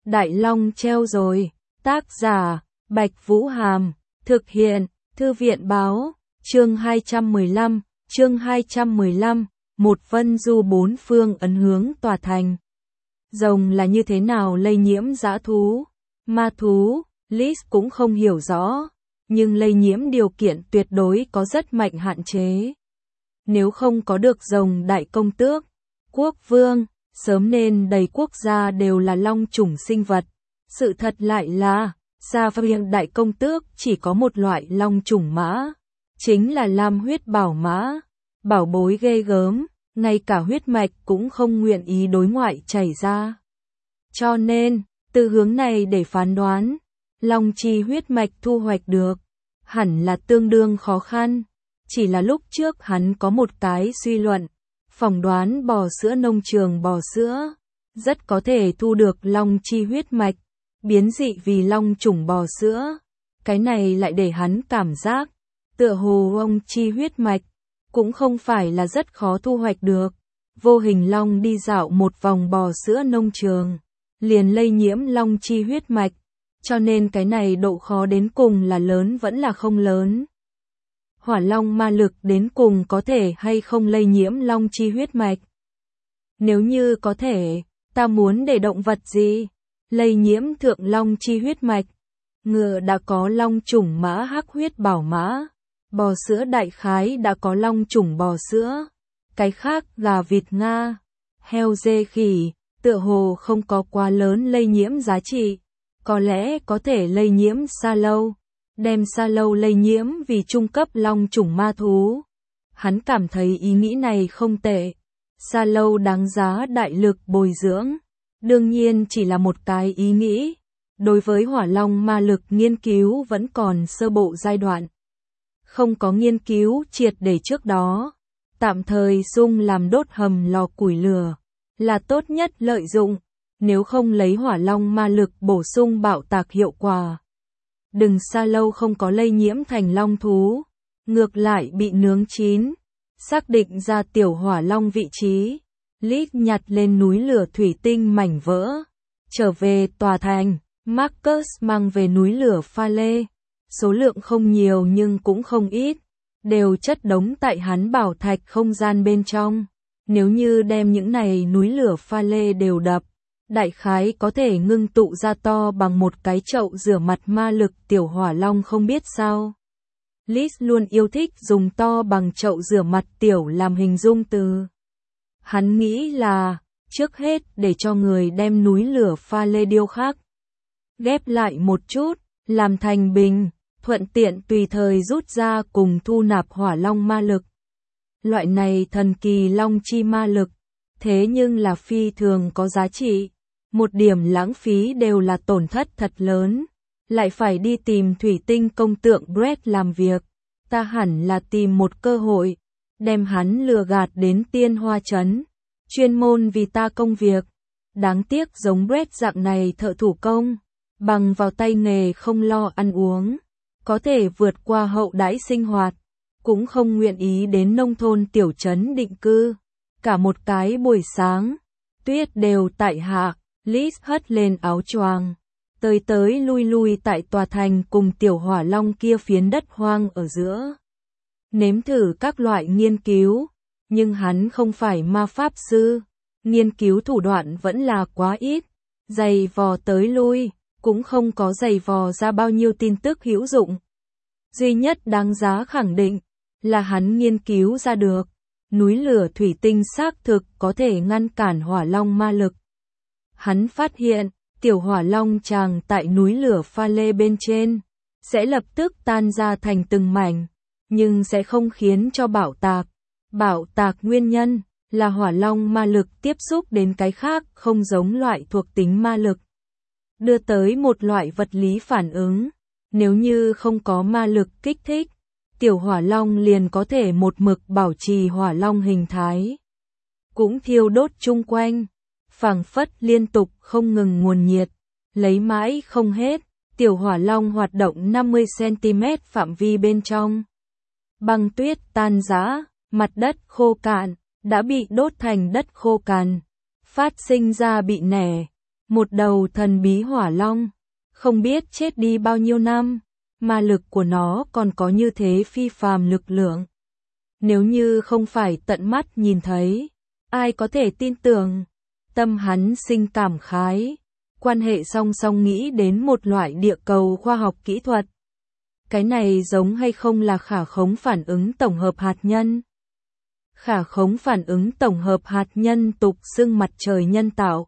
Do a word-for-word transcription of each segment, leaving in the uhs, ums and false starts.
Đại Long treo rồi. Tác giả, Bạch Vũ Hàm. Thực hiện, Thư viện báo. Chương hai trăm mười lăm, chương hai trăm mười lăm, một vân du bốn phương ấn hướng tòa thành. Rồng là như thế nào lây nhiễm dã thú, ma thú, Liz cũng không hiểu rõ, nhưng lây nhiễm điều kiện tuyệt đối có rất mạnh hạn chế. Nếu không có được rồng đại công tước, quốc vương, sớm nên đầy quốc gia đều là long chủng sinh vật. Sự thật lại là, Sa Phiên đại công tước chỉ có một loại long chủng mã, chính là lam huyết bảo mã, bảo bối ghê gớm, ngay cả huyết mạch cũng không nguyện ý đối ngoại chảy ra. Cho nên, từ hướng này để phán đoán, long chi huyết mạch thu hoạch được, hẳn là tương đương khó khăn. Chỉ là lúc trước hắn có một cái suy luận, phỏng đoán bò sữa nông trường bò sữa, rất có thể thu được long chi huyết mạch, biến dị vì long chủng bò sữa. Cái này lại để hắn cảm giác, tựa hồ long chi huyết mạch, cũng không phải là rất khó thu hoạch được. Vô hình long đi dạo một vòng bò sữa nông trường, liền lây nhiễm long chi huyết mạch, cho nên cái này độ khó đến cùng là lớn vẫn là không lớn. Hỏa long ma lực đến cùng có thể hay không lây nhiễm long chi huyết mạch? Nếu như có thể, ta muốn để động vật gì lây nhiễm thượng long chi huyết mạch? Ngựa đã có long chủng mã hắc huyết bảo mã, bò sữa đại khái đã có long chủng bò sữa, cái khác gà vịt Nga, heo dê khỉ, tựa hồ không có quá lớn lây nhiễm giá trị, có lẽ có thể lây nhiễm sa lâu, đem sa lâu lây nhiễm vì trung cấp long chủng ma thú. Hắn cảm thấy ý nghĩ này không tệ, sa lâu đáng giá đại lực bồi dưỡng, đương nhiên chỉ là một cái ý nghĩ, đối với hỏa long ma lực nghiên cứu vẫn còn sơ bộ giai đoạn. Không có nghiên cứu triệt để trước đó, tạm thời sung làm đốt hầm lò củi lửa, là tốt nhất lợi dụng, nếu không lấy hỏa long ma lực bổ sung bạo tạc hiệu quả. Đừng sa lâu không có lây nhiễm thành long thú, ngược lại bị nướng chín, xác định ra tiểu hỏa long vị trí, Lít nhặt lên núi lửa thủy tinh mảnh vỡ, trở về tòa thành, Marcus mang về núi lửa pha lê, số lượng không nhiều nhưng cũng không ít, đều chất đống tại hắn bảo thạch không gian bên trong. Nếu như đem những này núi lửa pha lê đều đập, đại khái có thể ngưng tụ ra to bằng một cái chậu rửa mặt ma lực tiểu hỏa long không biết sao. Liz luôn yêu thích dùng to bằng chậu rửa mặt tiểu làm hình dung từ. Hắn nghĩ là, trước hết để cho người đem núi lửa pha lê điêu khắc, ghép lại một chút, làm thành bình, thuận tiện tùy thời rút ra cùng thu nạp hỏa long ma lực. Loại này thần kỳ long chi ma lực, thế nhưng là phi thường có giá trị, một điểm lãng phí đều là tổn thất thật lớn, lại phải đi tìm thủy tinh công tượng Brett làm việc, ta hẳn là tìm một cơ hội, đem hắn lừa gạt đến tiên hoa trấn, chuyên môn vì ta công việc. Đáng tiếc giống Brett dạng này thợ thủ công, bằng vào tay nghề không lo ăn uống, có thể vượt qua hậu đãi sinh hoạt, cũng không nguyện ý đến nông thôn tiểu trấn định cư. Cả một cái buổi sáng, tuyết đều tại hạ, Liz hất lên áo choàng, tới tới lui lui tại tòa thành cùng tiểu hỏa long kia phiến đất hoang ở giữa. Nếm thử các loại nghiên cứu, nhưng hắn không phải ma pháp sư, nghiên cứu thủ đoạn vẫn là quá ít, giày vò tới lui, cũng không có giày vò ra bao nhiêu tin tức hữu dụng. Duy nhất đáng giá khẳng định, là hắn nghiên cứu ra được, núi lửa thủy tinh xác thực có thể ngăn cản hỏa long ma lực. Hắn phát hiện, tiểu hỏa long tràng tại núi lửa pha lê bên trên, sẽ lập tức tan ra thành từng mảnh, nhưng sẽ không khiến cho bạo tạc. Bạo tạc nguyên nhân, là hỏa long ma lực tiếp xúc đến cái khác không giống loại thuộc tính ma lực, đưa tới một loại vật lý phản ứng. Nếu như không có ma lực kích thích, tiểu hỏa long liền có thể một mực bảo trì hỏa long hình thái, cũng thiêu đốt chung quanh, phảng phất liên tục không ngừng nguồn nhiệt, lấy mãi không hết. Tiểu hỏa long hoạt động năm mươi xăng-ti-mét phạm vi bên trong, băng tuyết tan rã, mặt đất khô cạn, đã bị đốt thành đất khô cằn, phát sinh ra bị nẻ, Một đầu thần bí hỏa long, không biết chết đi bao nhiêu năm, ma lực của nó còn có như thế phi phàm lực lượng. Nếu như không phải tận mắt nhìn thấy, ai có thể tin tưởng? Tâm hắn sinh cảm khái, quan hệ song song nghĩ đến một loại địa cầu khoa học kỹ thuật. Cái này giống hay không là khả khống phản ứng tổng hợp hạt nhân? Khả khống phản ứng tổng hợp hạt nhân tục xưng mặt trời nhân tạo.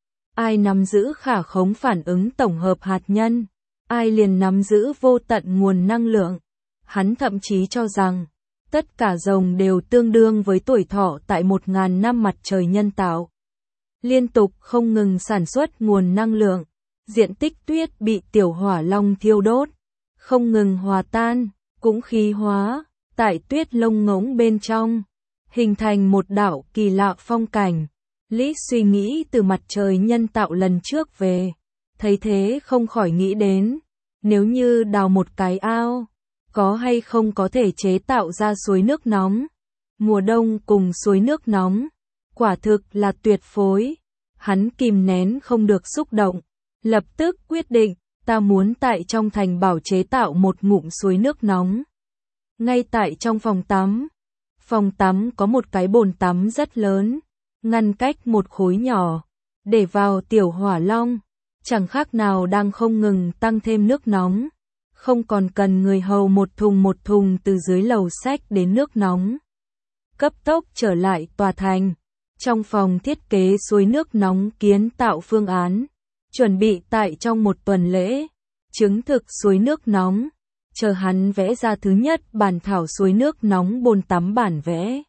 Ai nắm giữ khả khống phản ứng tổng hợp hạt nhân, ai liền nắm giữ vô tận nguồn năng lượng. Hắn thậm chí cho rằng, tất cả rồng đều tương đương với tuổi thọ tại một ngàn năm mặt trời nhân tạo. Liên tục không ngừng sản xuất nguồn năng lượng, diện tích tuyết bị tiểu hỏa long thiêu đốt, không ngừng hòa tan, cũng khí hóa, tại tuyết lông ngỗng bên trong, hình thành một đạo kỳ lạ phong cảnh. Lý suy nghĩ từ mặt trời nhân tạo lần trước về, thấy thế không khỏi nghĩ đến, nếu như đào một cái ao, có hay không có thể chế tạo ra suối nước nóng. Mùa đông cùng suối nước nóng, quả thực là tuyệt phối. Hắn kìm nén không được xúc động, lập tức quyết định, ta muốn tại trong thành bảo chế tạo một ngụm suối nước nóng. Ngay tại trong phòng tắm, phòng tắm có một cái bồn tắm rất lớn, ngăn cách một khối nhỏ, để vào tiểu hỏa long, chẳng khác nào đang không ngừng tăng thêm nước nóng, không còn cần người hầu một thùng một thùng từ dưới lầu xách đến nước nóng. Cấp tốc trở lại tòa thành, trong phòng thiết kế suối nước nóng kiến tạo phương án, chuẩn bị tại trong một tuần lễ, chứng thực suối nước nóng, chờ hắn vẽ ra thứ nhất bản thảo suối nước nóng bồn tắm bản vẽ.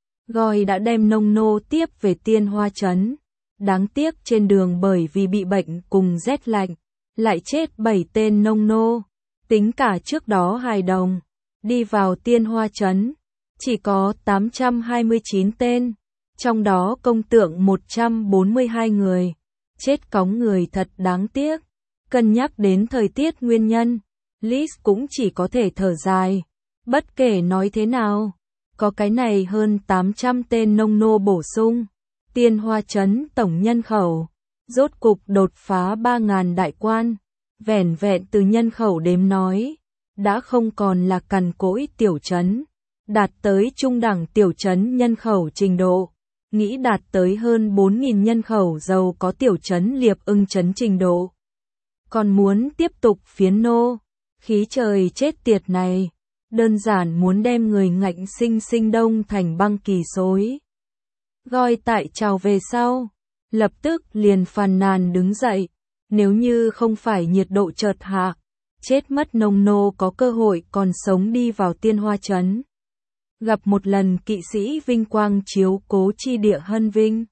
Goi đã đem nông nô tiếp về Tiên Hoa Trấn. Đáng tiếc trên đường bởi vì bị bệnh cùng rét lạnh, lại chết bảy tên nông nô. Tính cả trước đó hài đồng, đi vào Tiên Hoa Trấn, chỉ có tám trăm hai mươi chín tên, trong đó công tượng một trăm bốn mươi hai người. Chết cóng người thật đáng tiếc. Cân nhắc đến thời tiết nguyên nhân, Liz cũng chỉ có thể thở dài. Bất kể nói thế nào, có cái này hơn tám trăm tên nông nô bổ sung, Tiên Hoa Trấn tổng nhân khẩu, rốt cục đột phá ba nghìn đại quan, vẻn vẹn từ nhân khẩu đếm nói, đã không còn là cằn cỗi tiểu trấn, đạt tới trung đẳng tiểu trấn nhân khẩu trình độ, nghĩ đạt tới hơn bốn nghìn nhân khẩu giàu có tiểu trấn Liệp Ưng trấn trình độ. Còn muốn tiếp tục phiến nô, khí trời chết tiệt này. Đơn giản muốn đem người ngạnh sinh sinh đông thành băng kỳ xối. Goi tại chào về sau, lập tức liền phàn nàn đứng dậy, nếu như không phải nhiệt độ chợt hạ, chết mất nông nô có cơ hội còn sống đi vào Tiên Hoa Trấn. Gặp một lần kỵ sĩ vinh quang chiếu cố chi địa hân vinh.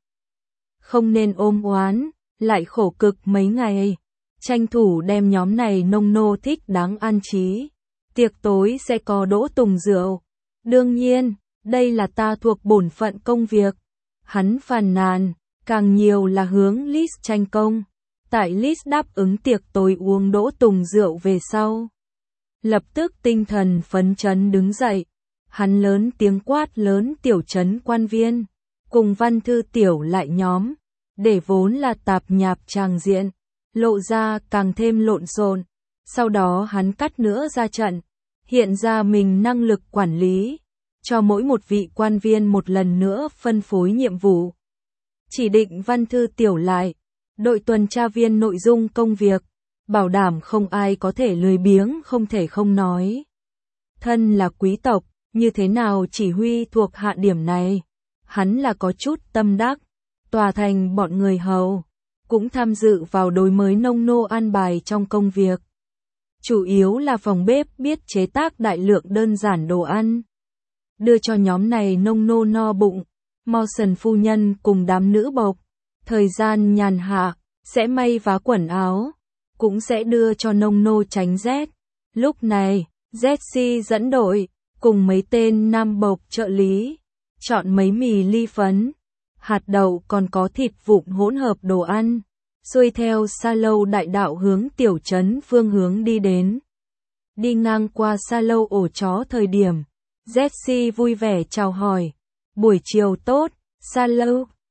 Không nên ôm oán, lại khổ cực mấy ngày, tranh thủ đem nhóm này nông nô thích đáng an trí. Tiệc tối sẽ có đỗ tùng rượu. Đương nhiên, đây là ta thuộc bổn phận công việc. Hắn phàn nàn, càng nhiều là hướng Liz tranh công. Tại Liz đáp ứng tiệc tối uống đỗ tùng rượu về sau. Lập tức tinh thần phấn chấn đứng dậy. Hắn lớn tiếng quát lớn tiểu trấn quan viên, cùng văn thư tiểu lại nhóm, để vốn là tạp nhạp tràng diện, lộ ra càng thêm lộn xộn. Sau đó hắn cắt nữa ra trận, hiện ra mình năng lực quản lý, cho mỗi một vị quan viên một lần nữa phân phối nhiệm vụ. Chỉ định văn thư tiểu lại, đội tuần tra viên nội dung công việc, bảo đảm không ai có thể lười biếng không thể không nói. Thân là quý tộc, như thế nào chỉ huy thuộc hạ điểm này, hắn là có chút tâm đắc, tòa thành bọn người hầu, cũng tham dự vào đối mới nông nô an bài trong công việc. Chủ yếu là phòng bếp biết chế tác đại lượng đơn giản đồ ăn, đưa cho nhóm này nông nô no bụng. Mawson phu nhân cùng đám nữ bộc, thời gian nhàn hạ, sẽ may vá quần áo, cũng sẽ đưa cho nông nô tránh rét. Lúc này, Jessie dẫn đội, cùng mấy tên nam bộc trợ lý, chọn mấy mì ly phấn, hạt đậu còn có thịt vụn hỗn hợp đồ ăn, xuôi theo Sa Lâu đại đạo hướng tiểu trấn phương hướng đi đến. Đi ngang qua Sa Lâu ổ chó thời điểm, Jessie vui vẻ chào hỏi, buổi chiều tốt, Sa Lâu.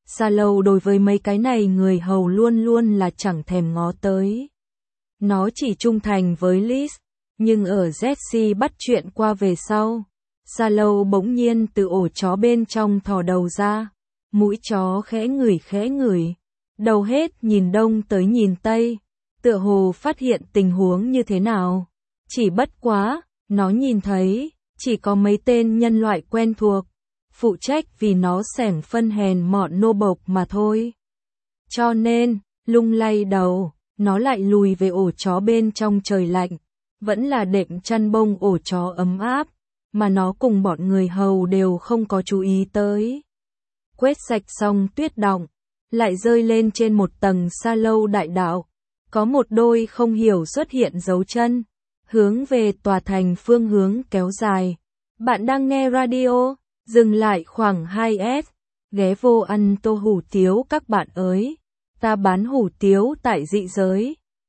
Sa Lâu đối với mấy cái này người hầu luôn luôn là chẳng thèm ngó tới. Nó chỉ trung thành với Liz, nhưng ở Jessie bắt chuyện qua về sau, Sa Lâu bỗng nhiên từ ổ chó bên trong thò đầu ra, mũi chó khẽ ngửi khẽ ngửi, đầu hết nhìn đông tới nhìn tây, tựa hồ phát hiện tình huống như thế nào. Chỉ bất quá, nó nhìn thấy, chỉ có mấy tên nhân loại quen thuộc, phụ trách vì nó xẻng phân hèn mọn nô bộc mà thôi. Cho nên, lung lay đầu, nó lại lùi về ổ chó bên trong trời lạnh, vẫn là đệm chăn bông ổ chó ấm áp, mà nó cùng bọn người hầu đều không có chú ý tới. Quét sạch xong tuyết đọng, lại rơi lên trên một tầng Sa Lâu đại đạo, có một đôi không hiểu xuất hiện dấu chân, hướng về tòa thành phương hướng kéo dài. Bạn đang nghe radio, dừng lại khoảng hai S, ghé vô ăn tô hủ tiếu các bạn ơi, ta bán hủ tiếu tại dị giới.